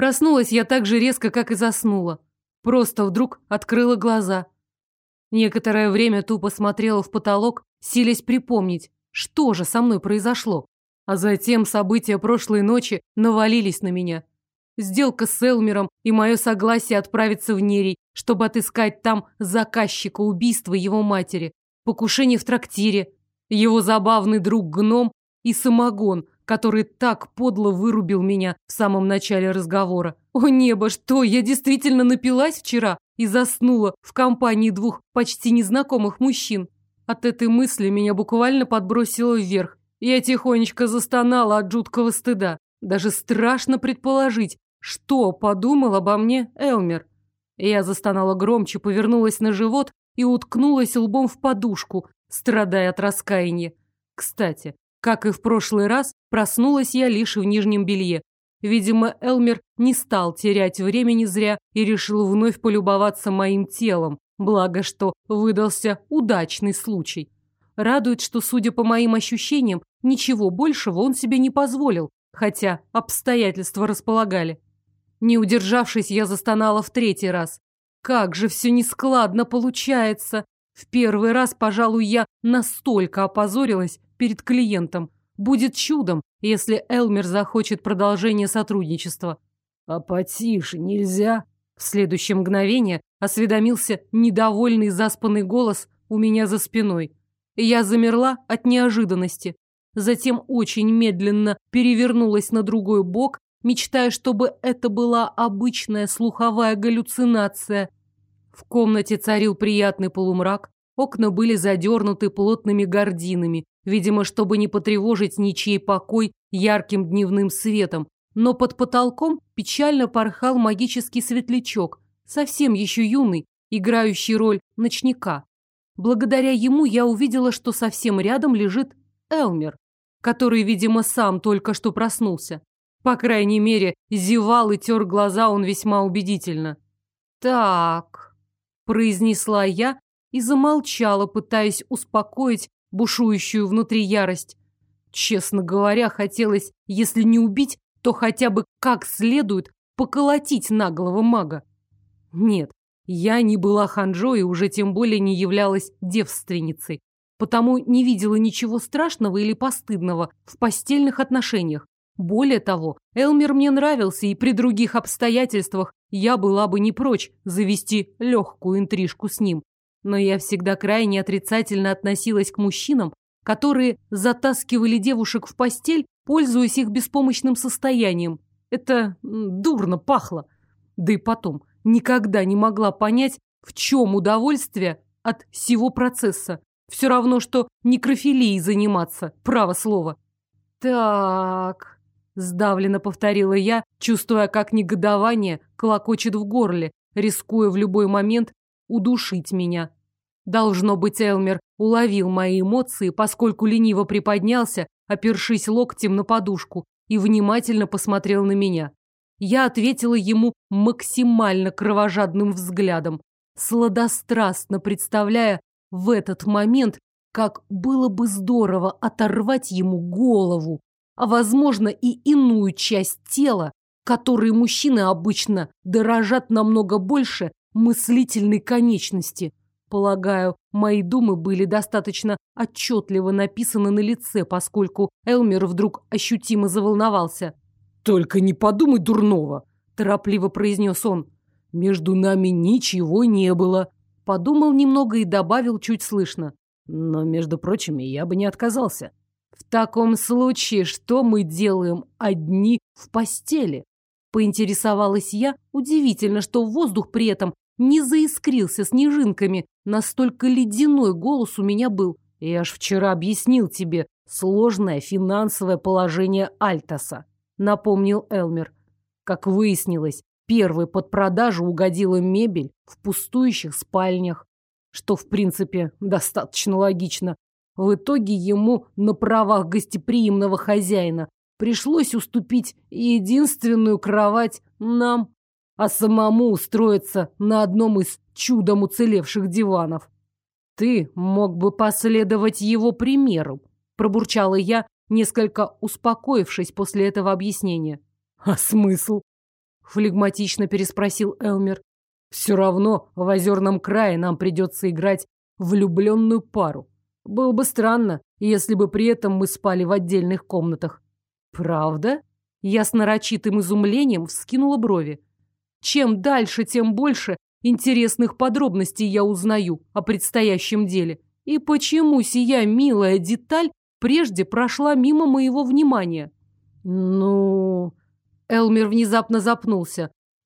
Проснулась я так же резко, как и заснула. Просто вдруг открыла глаза. Некоторое время тупо смотрела в потолок, силясь припомнить, что же со мной произошло. А затем события прошлой ночи навалились на меня. Сделка с Элмером и мое согласие отправиться в Нерий, чтобы отыскать там заказчика убийства его матери, покушение в трактире, его забавный друг-гном и самогон, который так подло вырубил меня в самом начале разговора. О небо, что, я действительно напилась вчера и заснула в компании двух почти незнакомых мужчин? От этой мысли меня буквально подбросило вверх. Я тихонечко застонала от жуткого стыда. Даже страшно предположить, что подумал обо мне Элмер. Я застонала громче, повернулась на живот и уткнулась лбом в подушку, страдая от раскаяния. Кстати, как и в прошлый раз, проснулась я лишь в нижнем белье. Видимо, Элмер не стал терять времени зря и решил вновь полюбоваться моим телом, благо что выдался удачный случай. Радует, что, судя по моим ощущениям, ничего большего он себе не позволил, хотя обстоятельства располагали. Не удержавшись, я застонала в третий раз. Как же все нескладно получается. В первый раз, пожалуй, я настолько опозорилась перед клиентом. Будет чудом, если Элмер захочет продолжения сотрудничества. А потише нельзя? В следующее мгновение осведомился недовольный заспанный голос у меня за спиной. Я замерла от неожиданности. Затем очень медленно перевернулась на другой бок, мечтая, чтобы это была обычная слуховая галлюцинация. В комнате царил приятный полумрак, окна были задернуты плотными гардинами, видимо, чтобы не потревожить ничей покой ярким дневным светом, но под потолком печально порхал магический светлячок, совсем еще юный, играющий роль ночника. Благодаря ему я увидела, что совсем рядом лежит Элмер, который, видимо, сам только что проснулся. По крайней мере, зевал и тер глаза он весьма убедительно. «Так», — произнесла я и замолчала, пытаясь успокоить бушующую внутри ярость. Честно говоря, хотелось, если не убить, то хотя бы как следует поколотить наглого мага. Нет, я не была ханжой и уже тем более не являлась девственницей, потому не видела ничего страшного или постыдного в постельных отношениях. Более того, Элмер мне нравился, и при других обстоятельствах я была бы не прочь завести легкую интрижку с ним. Но я всегда крайне отрицательно относилась к мужчинам, которые затаскивали девушек в постель, пользуясь их беспомощным состоянием. Это дурно пахло. Да и потом, никогда не могла понять, в чем удовольствие от всего процесса. Все равно, что некрофилией заниматься, право слово. «Так», — сдавленно повторила я, чувствуя, как негодование клокочет в горле, рискуя в любой момент удушить меня. Должно быть, Элмер уловил мои эмоции, поскольку лениво приподнялся, опершись локтем на подушку, и внимательно посмотрел на меня. Я ответила ему максимально кровожадным взглядом, сладострастно представляя в этот момент, как было бы здорово оторвать ему голову, а, возможно, и иную часть тела, которой мужчины обычно дорожат намного больше мыслительной конечности. Полагаю, мои думы были достаточно отчетливо написаны на лице, поскольку Элмер вдруг ощутимо заволновался. «Только не подумай дурного», – торопливо произнес он. «Между нами ничего не было». Подумал немного и добавил чуть слышно. «Но, между прочим, я бы не отказался». «В таком случае, что мы делаем одни в постели?» Поинтересовалась я. Удивительно, что воздух при этом не заискрился снежинками. Настолько ледяной голос у меня был. «Я ж вчера объяснил тебе сложное финансовое положение Альтаса», напомнил Элмер. Как выяснилось, первой под продажу угодила мебель в пустующих спальнях, что, в принципе, достаточно логично. В итоге ему на правах гостеприимного хозяина пришлось уступить единственную кровать нам, а самому устроиться на одном из чудом уцелевших диванов. «Ты мог бы последовать его примеру», пробурчала я, несколько успокоившись после этого объяснения. «А смысл?» Флегматично переспросил Элмер. Все равно в Озерном крае нам придется играть влюбленную пару. Было бы странно, если бы при этом мы спали в отдельных комнатах. Правда? Я с нарочитым изумлением вскинула брови. Чем дальше, тем больше интересных подробностей я узнаю о предстоящем деле. И почему сия милая деталь прежде прошла мимо моего внимания? Ну... Элмер внезапно запнулся.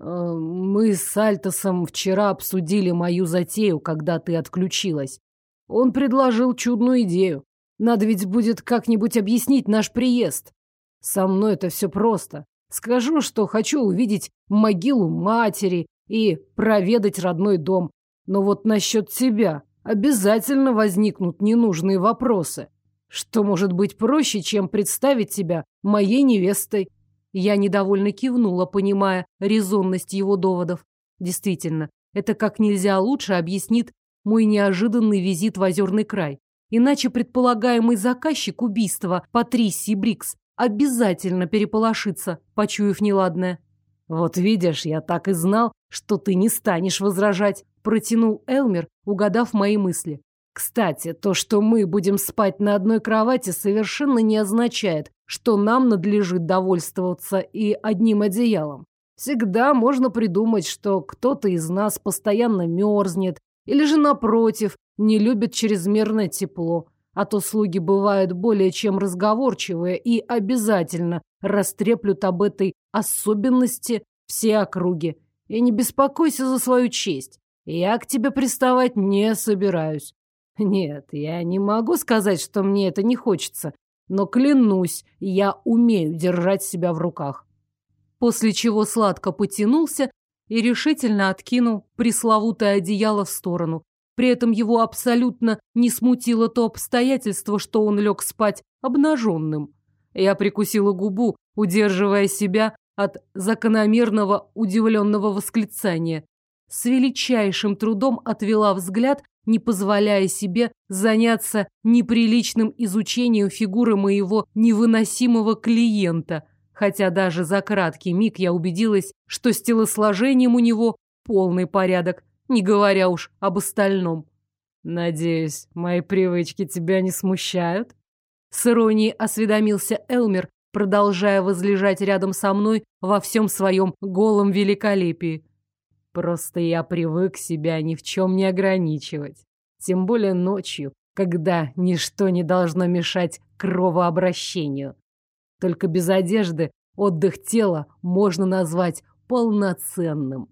Мы с Альтосом вчера обсудили мою затею, когда ты отключилась. Он предложил чудную идею. Надо ведь будет как-нибудь объяснить наш приезд. Со мной это все просто. Скажу, что хочу увидеть могилу матери и проведать родной дом. Но вот насчет тебя обязательно возникнут ненужные вопросы. Что может быть проще, чем представить тебя моей невестой? Я недовольно кивнула, понимая резонность его доводов. Действительно, это как нельзя лучше объяснит мой неожиданный визит в Озерный край. Иначе предполагаемый заказчик убийства Патрисии Брикс обязательно переполошится, почуяв неладное. «Вот видишь, я так и знал, что ты не станешь возражать», протянул Элмер, угадав мои мысли. «Кстати, то, что мы будем спать на одной кровати, совершенно не означает, что нам надлежит довольствоваться и одним одеялом. Всегда можно придумать, что кто-то из нас постоянно мерзнет, или же, напротив, не любит чрезмерное тепло. А то слуги бывают более чем разговорчивые и обязательно растреплют об этой особенности все округи. И не беспокойся за свою честь. Я к тебе приставать не собираюсь. Нет, я не могу сказать, что мне это не хочется, но клянусь, я умею держать себя в руках». После чего сладко потянулся и решительно откинул пресловутое одеяло в сторону. При этом его абсолютно не смутило то обстоятельство, что он лег спать обнаженным. Я прикусила губу, удерживая себя от закономерного удивленного восклицания. С величайшим трудом отвела взгляд, не позволяя себе заняться неприличным изучением фигуры моего невыносимого клиента, хотя даже за краткий миг я убедилась, что с телосложением у него полный порядок, не говоря уж об остальном. «Надеюсь, мои привычки тебя не смущают?» С иронией осведомился Элмер, продолжая возлежать рядом со мной во всем своем голом великолепии. «Просто я привык себя ни в чем не ограничивать. Тем более ночью, когда ничто не должно мешать кровообращению. Только без одежды отдых тела можно назвать полноценным».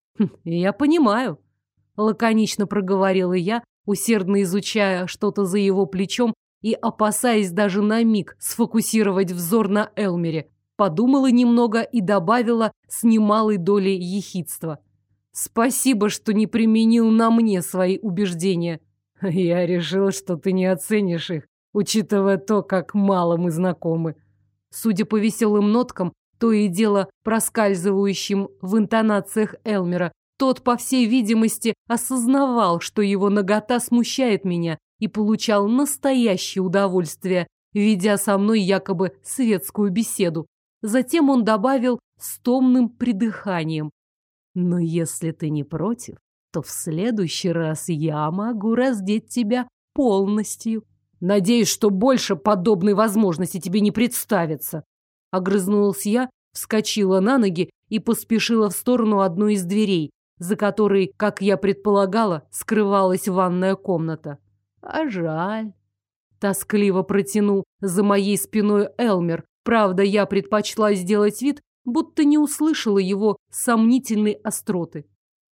«Я понимаю», — лаконично проговорила я, усердно изучая что-то за его плечом и опасаясь даже на миг сфокусировать взор на Элмере. Подумала немного и добавила с немалой долей ехидства. «Спасибо, что не применил на мне свои убеждения». «Я решила, что ты не оценишь их, учитывая то, как мало мы знакомы». Судя по веселым ноткам, то и дело проскальзывающим в интонациях Элмера, тот, по всей видимости, осознавал, что его нагота смущает меня и получал настоящее удовольствие, ведя со мной якобы светскую беседу. Затем он добавил с томным придыханием: «Но если ты не против, то в следующий раз я могу раздеть тебя полностью». «Надеюсь, что больше подобной возможности тебе не представится». Огрызнулась я, вскочила на ноги и поспешила в сторону одной из дверей, за которой, как я предполагала, скрывалась ванная комната. А жаль. Тоскливо протянул за моей спиной Элмер. Правда, я предпочла сделать вид, будто не услышала его сомнительной остроты.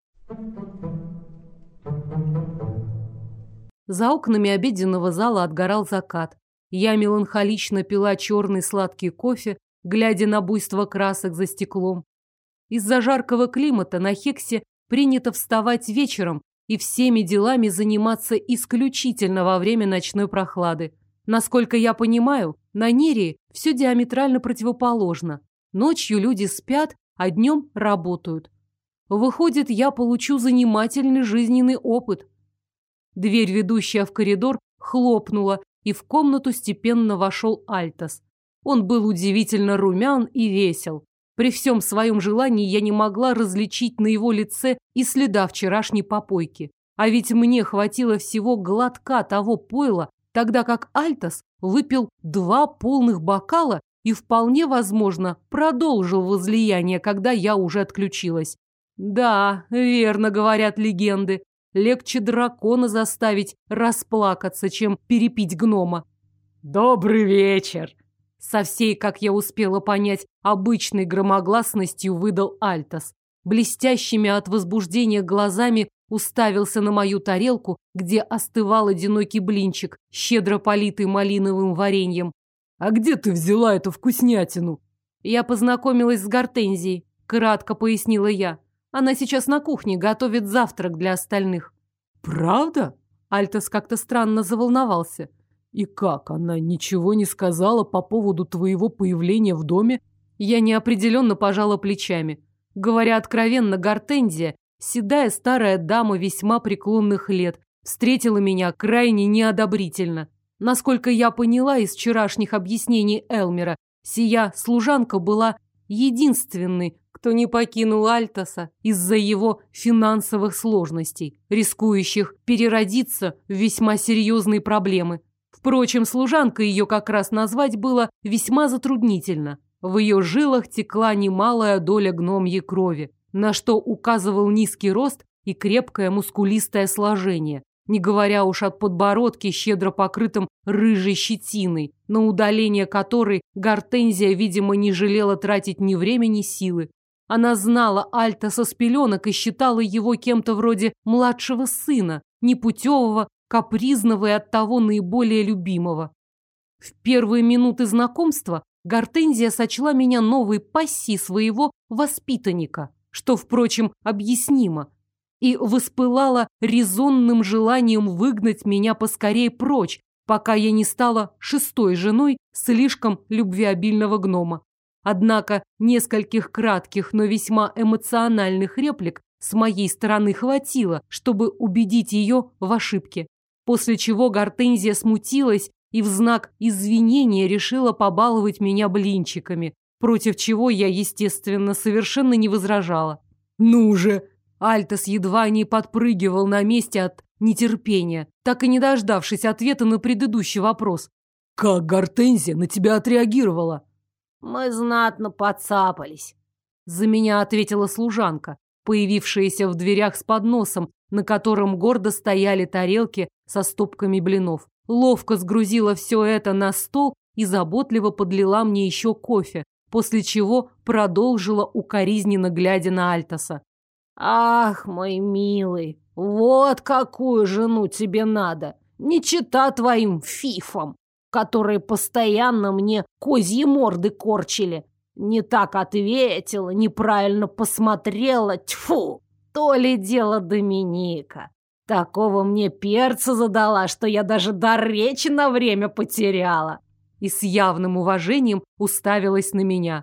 За окнами обеденного зала отгорал закат. Я меланхолично пила черный сладкий кофе, глядя на буйство красок за стеклом. Из-за жаркого климата на Хексе принято вставать вечером и всеми делами заниматься исключительно во время ночной прохлады. Насколько я понимаю, на Нерии все диаметрально противоположно. Ночью люди спят, а днем работают. Выходит, я получу занимательный жизненный опыт. Дверь, ведущая в коридор, хлопнула, и в комнату степенно вошел Альтос. Он был удивительно румян и весел. При всем своем желании я не могла различить на его лице и следа вчерашней попойки. А ведь мне хватило всего глотка того пойла, тогда как Альтос выпил 2 полных бокала и вполне возможно продолжил возлияние, когда я уже отключилась. Да, верно говорят легенды. Легче дракона заставить расплакаться, чем перепить гнома. «Добрый вечер!» Со всей, как я успела понять, обычной громогласностью выдал Альтос. Блестящими от возбуждения глазами уставился на мою тарелку, где остывал одинокий блинчик, щедро политый малиновым вареньем. «А где ты взяла эту вкуснятину?» «Я познакомилась с Гортензией», — кратко пояснила я. «Она сейчас на кухне готовит завтрак для остальных». «Правда?» Альтос как-то странно заволновался. «И как, она ничего не сказала по поводу твоего появления в доме?» Я неопределенно пожала плечами. Говоря откровенно, Гортензия, седая старая дама весьма преклонных лет, встретила меня крайне неодобрительно. Насколько я поняла из вчерашних объяснений Элмера, сия служанка была единственной, кто не покинул Альтоса из-за его финансовых сложностей, рискующих переродиться в весьма серьезные проблемы. Впрочем, служанкой ее как раз назвать было весьма затруднительно. В ее жилах текла немалая доля гномьей крови, на что указывал низкий рост и крепкое мускулистое сложение, не говоря уж о подбородке, щедро покрытом рыжей щетиной, на удаление которой Гортензия, видимо, не жалела тратить ни время, ни силы. Она знала Альтоса с пеленок и считала его кем-то вроде младшего сына, непутевого, капризного и оттого наиболее любимого. В первые минуты знакомства Гортензия сочла меня новой пассией своего воспитанника, что, впрочем, объяснимо, и воспылала резонным желанием выгнать меня поскорее прочь, пока я не стала 6-й женой слишком любвеобильного гнома. Однако нескольких кратких, но весьма эмоциональных реплик с моей стороны хватило, чтобы убедить ее в ошибке. После чего Гортензия смутилась и в знак извинения решила побаловать меня блинчиками, против чего я, естественно, совершенно не возражала. «Ну же!» Альтос едва не подпрыгивал на месте от нетерпения, так и не дождавшись ответа на предыдущий вопрос. «Как Гортензия на тебя отреагировала?» «Мы знатно подцапались», — за меня ответила служанка, появившаяся в дверях с подносом, на котором гордо стояли тарелки со стопками блинов. Ловко сгрузила все это на стол и заботливо подлила мне еще кофе, после чего продолжила укоризненно глядя на Альтоса. «Ах, мой милый, вот какую жену тебе надо, не чета твоим фифам, которые постоянно мне козьи морды корчили. Не так ответила, неправильно посмотрела, тьфу! То ли дело Доминика. Такого мне перца задала, что я даже дар речи на время потеряла». И с явным уважением уставилась на меня.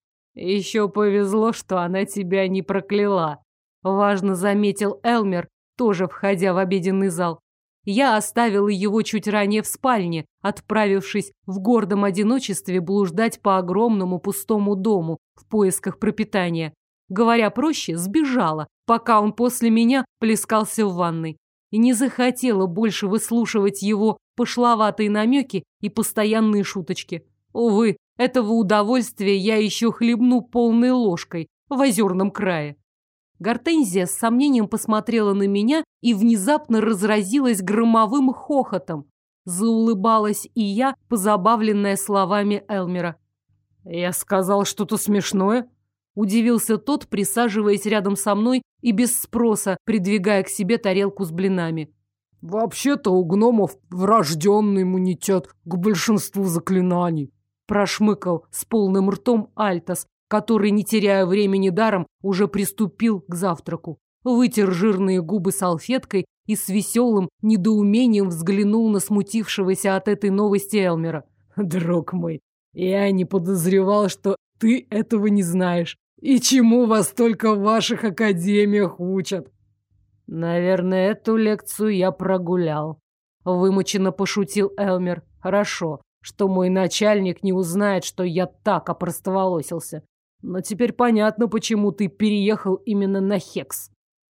«Еще повезло, что она тебя не прокляла», — важно заметил Элмер, тоже входя в обеденный зал. Я оставила его чуть ранее в спальне, отправившись в гордом одиночестве блуждать по огромному пустому дому в поисках пропитания. Говоря проще, сбежала, пока он после меня плескался в ванной. И не захотела больше выслушивать его пошловатые намеки и постоянные шуточки. Увы, этого удовольствия я еще хлебну полной ложкой в озерном крае. Гортензия с сомнением посмотрела на меня и внезапно разразилась громовым хохотом. Заулыбалась и я, позабавленная словами Элмера. «Я сказал что-то смешное?» Удивился тот, присаживаясь рядом со мной и без спроса придвигая к себе тарелку с блинами. «Вообще-то у гномов врожденный иммунитет к большинству заклинаний», прошмыкал с полным ртом Альтос, который, не теряя времени даром, уже приступил к завтраку. Вытер жирные губы салфеткой и с веселым недоумением взглянул на смутившегося от этой новости Элмера. «Друг мой, я не подозревал, что ты этого не знаешь. И чему вас только в ваших академиях учат?» «Наверное, эту лекцию я прогулял», — вымученно пошутил Элмер. «Хорошо, что мой начальник не узнает, что я так опростоволосился. Но теперь понятно, почему ты переехал именно на Хекс.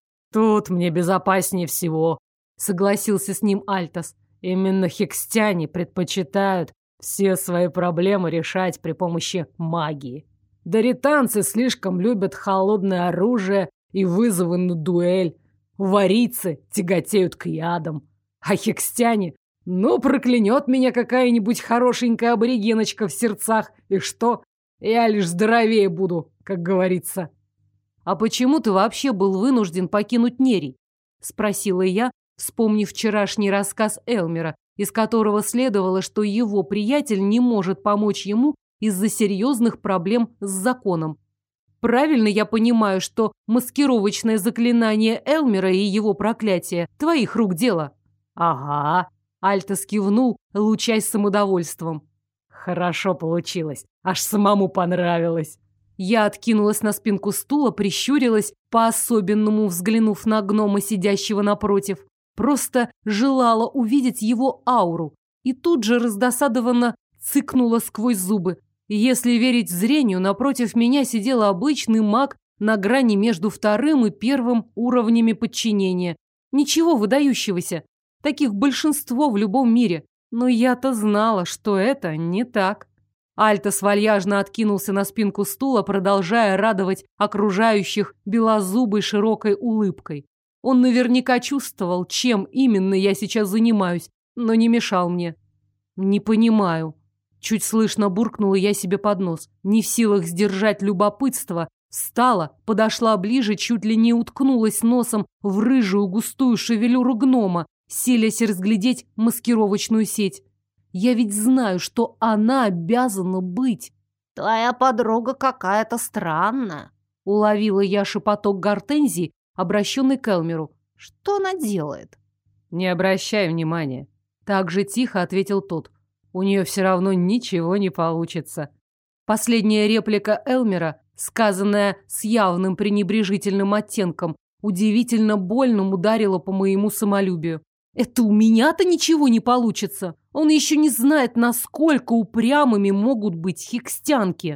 Тут мне безопаснее всего, согласился с ним Альтос. Именно хекстяне предпочитают все свои проблемы решать при помощи магии. Даританцы слишком любят холодное оружие и вызовы на дуэль. Варийцы тяготеют к ядам. А хекстяне, ну, проклянет меня какая-нибудь хорошенькая аборигеночка в сердцах. И что? Я лишь здоровее буду, как говорится. «А почему ты вообще был вынужден покинуть Нерий?» — спросила я, вспомнив вчерашний рассказ Элмера, из которого следовало, что его приятель не может помочь ему из-за серьезных проблем с законом. Правильно я понимаю, что маскировочное заклинание Элмера и его проклятие – твоих рук дело? Ага. Альтос кивнул, лучась самодовольством. Хорошо получилось. Аж самому понравилось. Я откинулась на спинку стула, прищурилась, по-особенному взглянув на гнома, сидящего напротив. Просто желала увидеть его ауру. И тут же раздосадованно цыкнула сквозь зубы. Если верить зрению, напротив меня сидел обычный маг на грани между вторым и первым уровнями подчинения. Ничего выдающегося. Таких большинство в любом мире. Но я-то знала, что это не так. Альтос вальяжно откинулся на спинку стула, продолжая радовать окружающих белозубой широкой улыбкой. Он наверняка чувствовал, чем именно я сейчас занимаюсь, но не мешал мне. «Не понимаю». Чуть слышно буркнула я себе под нос. Не в силах сдержать любопытство, встала, подошла ближе, чуть ли не уткнулась носом в рыжую густую шевелюру гнома, силясь разглядеть маскировочную сеть. Я ведь знаю, что она обязана быть. «Твоя подруга какая-то странная», — уловила я шепоток Гортензии, обращенный к Элмеру. «Что она делает?» «Не обращай внимания», — так же тихо ответил тот. «У нее все равно ничего не получится». Последняя реплика Элмера, сказанная с явным пренебрежительным оттенком, удивительно больно ударила по моему самолюбию. Это у меня-то ничего не получится. Он еще не знает, насколько упрямыми могут быть хикстянки.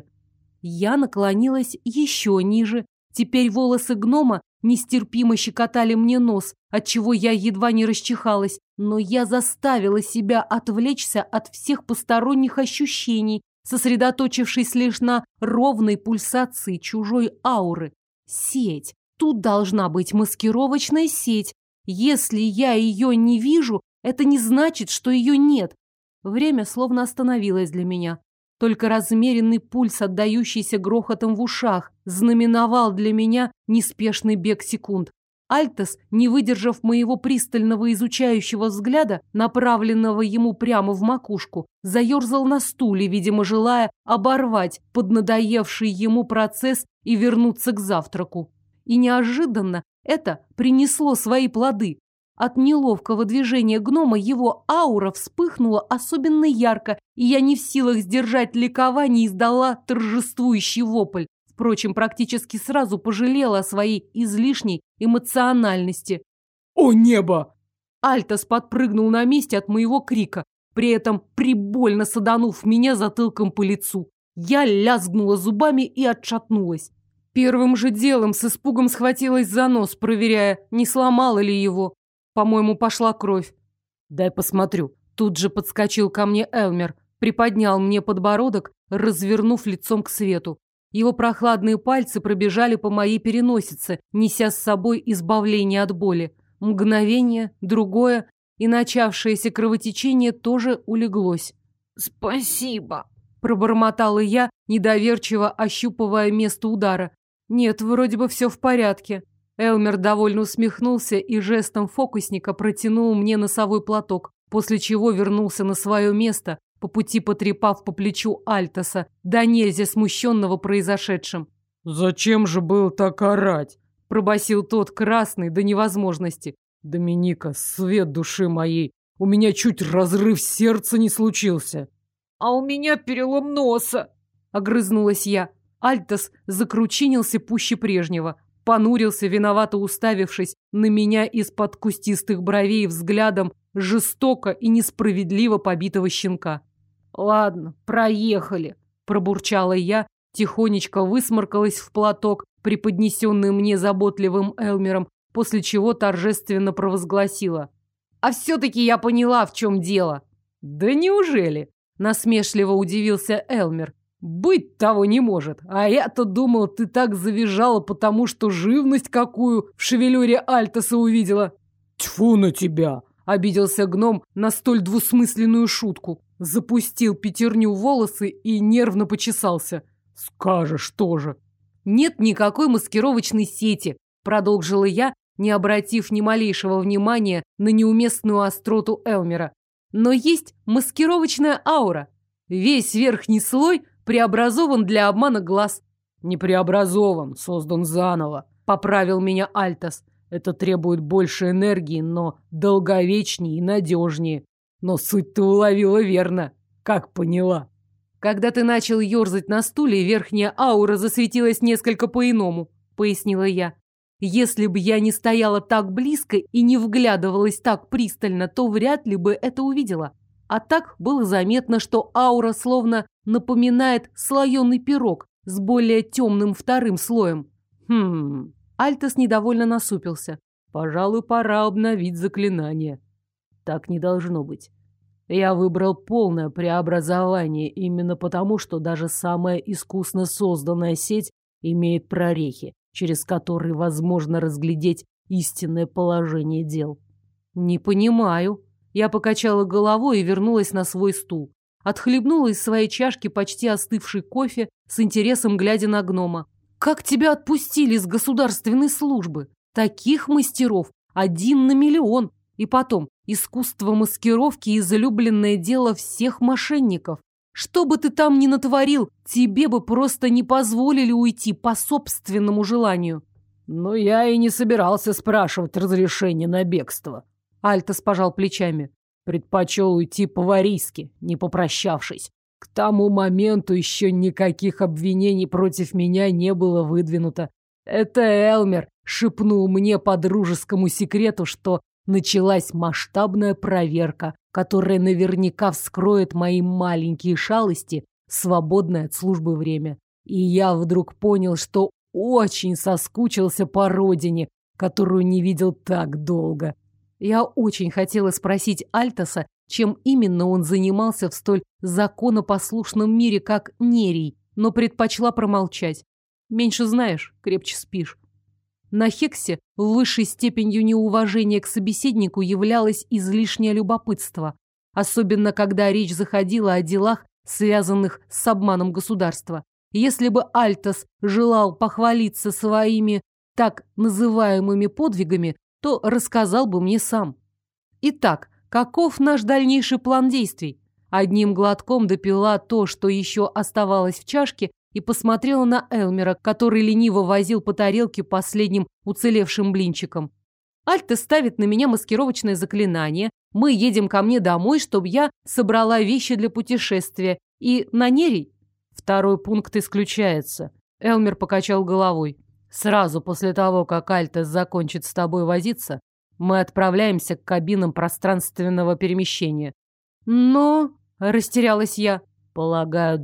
Я наклонилась еще ниже. Теперь волосы гнома нестерпимо щекотали мне нос, отчего я едва не расчихалась. Но я заставила себя отвлечься от всех посторонних ощущений, сосредоточившись лишь на ровной пульсации чужой ауры. Сеть. Тут должна быть маскировочная сеть. Если я ее не вижу, это не значит, что ее нет. Время словно остановилось для меня. Только размеренный пульс, отдающийся грохотом в ушах, знаменовал для меня неспешный бег секунд. Альтос, не выдержав моего пристального изучающего взгляда, направленного ему прямо в макушку, заерзал на стуле, видимо, желая оборвать поднадоевший ему процесс и вернуться к завтраку. И неожиданно это принесло свои плоды. От неловкого движения гнома его аура вспыхнула особенно ярко, и я не в силах сдержать ликование и издала торжествующий вопль. Впрочем, практически сразу пожалела о своей излишней эмоциональности. «О небо!» Альтос подпрыгнул на месте от моего крика, при этом прибольно саданув меня затылком по лицу. Я лязгнула зубами и отшатнулась. Первым же делом с испугом схватилась за нос, проверяя, не сломала ли его. По-моему, пошла кровь. «Дай посмотрю». Тут же подскочил ко мне Элмер, приподнял мне подбородок, развернув лицом к свету. Его прохладные пальцы пробежали по моей переносице, неся с собой избавление от боли. Мгновение, другое, и начавшееся кровотечение тоже улеглось. «Спасибо», — пробормотала я, недоверчиво ощупывая место удара. Нет, вроде бы все в порядке. Элмер довольно усмехнулся и жестом фокусника протянул мне носовой платок, после чего вернулся на свое место, по пути потрепав по плечу Альтоса, да нельзя смущенного произошедшим. «Зачем же было так орать?» — пробасил тот, красный до невозможности. «Доминика, свет души моей, у меня чуть разрыв сердца не случился». «А у меня перелом носа», — огрызнулась я. Альтос закручинился пуще прежнего, понурился, виновато уставившись на меня из-под кустистых бровей взглядом жестоко и несправедливо побитого щенка. «Ладно, проехали», — пробурчала я, тихонечко высморкалась в платок, преподнесенный мне заботливым Элмером, после чего торжественно провозгласила: «А все-таки я поняла, в чем дело». «Да неужели?» – насмешливо удивился Элмер. «Быть того не может. А я-то думал, ты так завизжала, потому что живность какую в шевелюре Альтоса увидела». «Тьфу на тебя!» – обиделся гном на столь двусмысленную шутку. Запустил пятерню в волосы и нервно почесался. «Скажешь тоже». «Нет никакой маскировочной сети», – продолжила я, не обратив ни малейшего внимания на неуместную остроту Элмера. «Но есть маскировочная аура. Весь верхний слой преобразован для обмана глаз». «Не преобразован, создан заново», – поправил меня Альтос. «Это требует больше энергии, но долговечнее и надежнее. Но суть ты уловила верно. Как поняла?» «Когда ты начал ерзать на стуле, верхняя аура засветилась несколько по-иному», – пояснила я. «Если бы я не стояла так близко и не вглядывалась так пристально, то вряд ли бы это увидела. А так было заметно, что аура словно напоминает слоеный пирог с более темным вторым слоем». Альтос недовольно насупился. «Пожалуй, пора обновить заклинание. Так не должно быть. Я выбрал полное преобразование именно потому, что даже самая искусно созданная сеть имеет прорехи, через которые возможно разглядеть истинное положение дел». «Не понимаю». Я покачала головой и вернулась на свой стул. Отхлебнула из своей чашки почти остывший кофе, с интересом глядя на гнома. «Как тебя отпустили из государственной службы? Таких мастеров 1 на миллион. И потом, искусство маскировки – излюбленное дело всех мошенников. Что бы ты там ни натворил, тебе бы просто не позволили уйти по собственному желанию». «Но я и не собирался спрашивать разрешения на бегство». Альтос пожал плечами. «Предпочел уйти по-варийски, не попрощавшись. К тому моменту еще никаких обвинений против меня не было выдвинуто. Это Элмер шепнул мне по дружескому секрету, что началась масштабная проверка, которая наверняка вскроет мои маленькие шалости в свободное от службы время. И я вдруг понял, что очень соскучился по родине, которую не видел так долго». Я очень хотела спросить Альтоса, чем именно он занимался в столь законопослушном мире, как Нерий, но предпочла промолчать. Меньше знаешь, крепче спишь. На Хексе высшей степенью неуважения к собеседнику являлось излишнее любопытство, особенно когда речь заходила о делах, связанных с обманом государства. Если бы Альтос желал похвалиться своими так называемыми подвигами, то рассказал бы мне сам. Итак, каков наш дальнейший план действий? Одним глотком допила то, что еще оставалось в чашке, и посмотрела на Элмера, который лениво возил по тарелке последним уцелевшим блинчиком. Альтос ставит на меня маскировочное заклинание, мы едем ко мне домой, чтобы я собрала вещи для путешествия, и на Нерий. Второй пункт исключается. Элмер покачал головой. Сразу после того, как Альтос закончит с тобой возиться, мы отправляемся к кабинам пространственного перемещения. Но, растерялась я, полагаю,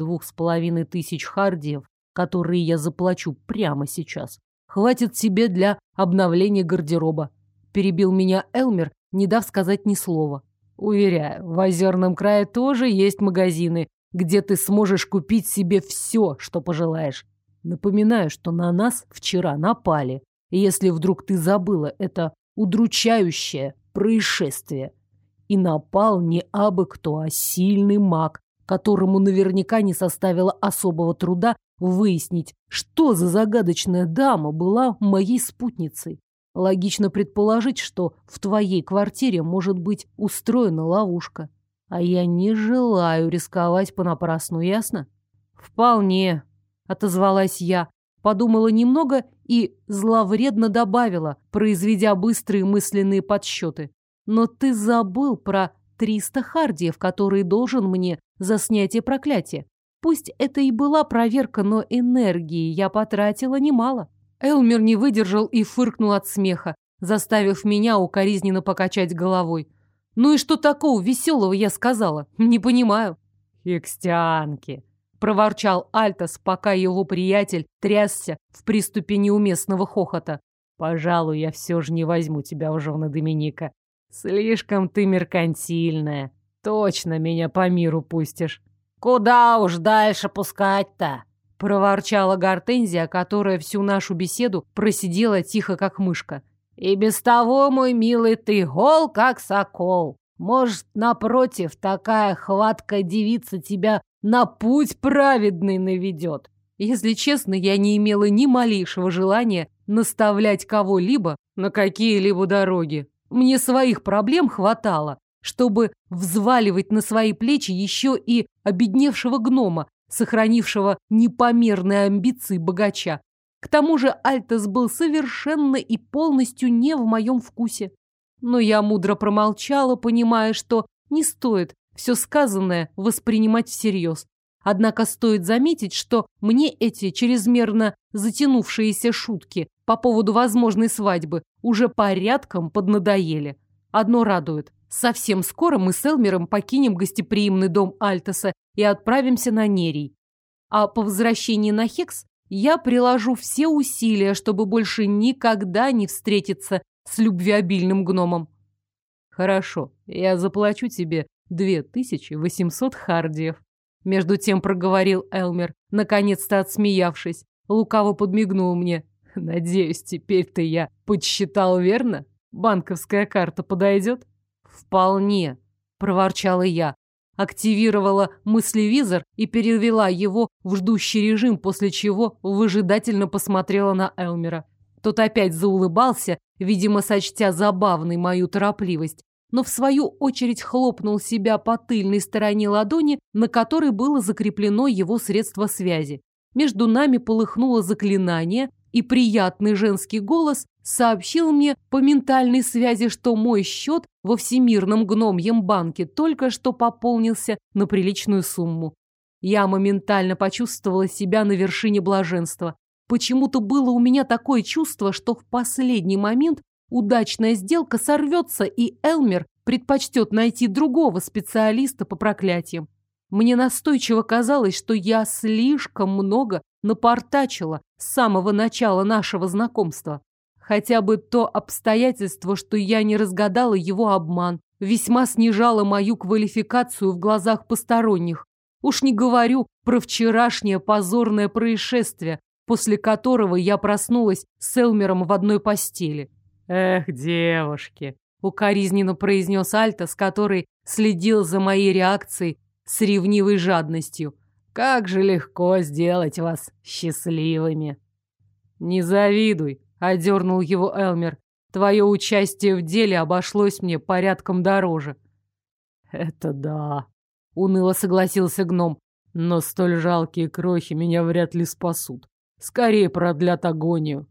2500 хардиев, которые я заплачу прямо сейчас, хватит тебе для обновления гардероба. Перебил меня Элмер, не дав сказать ни слова. Уверяю, в Озерном крае тоже есть магазины, где ты сможешь купить себе все, что пожелаешь. Напоминаю, что на нас вчера напали. И если вдруг ты забыла, это удручающее происшествие. И напал не абы кто, а сильный маг, которому наверняка не составило особого труда выяснить, что за загадочная дама была моей спутницей. Логично предположить, что в твоей квартире может быть устроена ловушка. А я не желаю рисковать понапрасну, ясно? Вполне. Отозвалась я, подумала немного и зловредно добавила, произведя быстрые мысленные подсчеты. Но ты забыл про 300 хардиев, которые должен мне за снятие проклятия. Пусть это и была проверка, но энергии я потратила немало. Элмер не выдержал и фыркнул от смеха, заставив меня укоризненно покачать головой. Ну и что такого веселого я сказала? Не понимаю. Хекстианки. проворчал Альтос, пока его приятель трясся в приступе неуместного хохота. Пожалуй, я все же не возьму тебя в жены, Доминика. Слишком ты меркантильная. Точно меня по миру пустишь. Куда уж дальше пускать-то? Проворчала Гортензия, которая всю нашу беседу просидела тихо, как мышка. И без того, мой милый, ты гол, как сокол. Может, напротив, такая хваткая девица тебя на путь праведный наведет. Если честно, я не имела ни малейшего желания наставлять кого-либо на какие-либо дороги. Мне своих проблем хватало, чтобы взваливать на свои плечи еще и обедневшего гнома, сохранившего непомерные амбиции богача. К тому же Альтос был совершенно и полностью не в моем вкусе. Но я мудро промолчала, понимая, что не стоит все сказанное воспринимать всерьез. Однако стоит заметить, что мне эти чрезмерно затянувшиеся шутки по поводу возможной свадьбы уже порядком поднадоели. Одно радует. Совсем скоро мы с Элмером покинем гостеприимный дом Альтоса и отправимся на Нерий. А по возвращении на Хекс я приложу все усилия, чтобы больше никогда не встретиться с любвеобильным гномом. Хорошо, я заплачу тебе 2800 хардиев. Между тем проговорил Элмер, наконец-то отсмеявшись. Лукаво подмигнул мне. Надеюсь, теперь-то я подсчитал верно? Банковская карта подойдет? Вполне, проворчала я. Активировала мыслевизор и перевела его в ждущий режим, после чего выжидательно посмотрела на Элмера. Тот опять заулыбался, видимо, сочтя забавной мою торопливость, но в свою очередь хлопнул себя по тыльной стороне ладони, на которой было закреплено его средство связи. Между нами полыхнуло заклинание, и приятный женский голос сообщил мне по ментальной связи, что мой счет во Всемирном гномьем банке только что пополнился на приличную сумму. Я моментально почувствовала себя на вершине блаженства. Почему-то было у меня такое чувство, что в последний момент удачная сделка сорвется, и Элмер предпочтет найти другого специалиста по проклятиям. Мне настойчиво казалось, что я слишком много напортачила с самого начала нашего знакомства. Хотя бы то обстоятельство, что я не разгадала его обман, весьма снижало мою квалификацию в глазах посторонних. Уж не говорю про вчерашнее позорное происшествие, после которого я проснулась с Элмером в одной постели. «Эх, девушки!» — укоризненно произнес Альтос, который следил за моей реакцией с ревнивой жадностью. «Как же легко сделать вас счастливыми!» «Не завидуй!» — одернул его Элмер. «Твое участие в деле обошлось мне порядком дороже». «Это да!» — уныло согласился гном. «Но столь жалкие крохи меня вряд ли спасут. Скорее продлят агонию».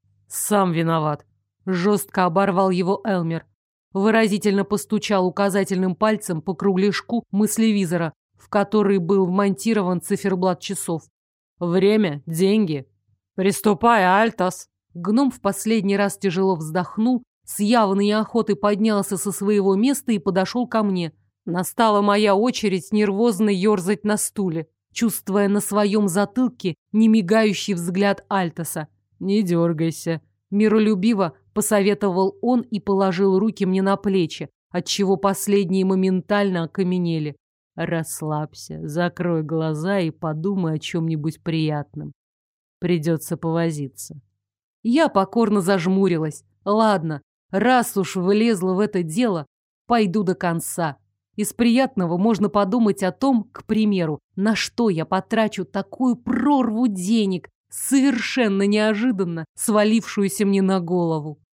«Сам виноват!» — жестко оборвал его Элмер. Выразительно постучал указательным пальцем по кругляшку мыслевизора, в который был вмонтирован циферблат часов. «Время, деньги. Приступай, Альтос!» Гном в последний раз тяжело вздохнул, с явной охотой поднялся со своего места и подошел ко мне. Настала моя очередь нервозно ерзать на стуле, чувствуя на своем затылке немигающий взгляд Альтоса. «Не дергайся», — миролюбиво посоветовал он и положил руки мне на плечи, отчего последние моментально окаменели. «Расслабься, закрой глаза и подумай о чем-нибудь приятном. Придется повозиться». Я покорно зажмурилась. Ладно, раз уж влезла в это дело, пойду до конца. Из приятного можно подумать о том, к примеру, на что я потрачу такую прорву денег, совершенно неожиданно свалившуюся мне на голову.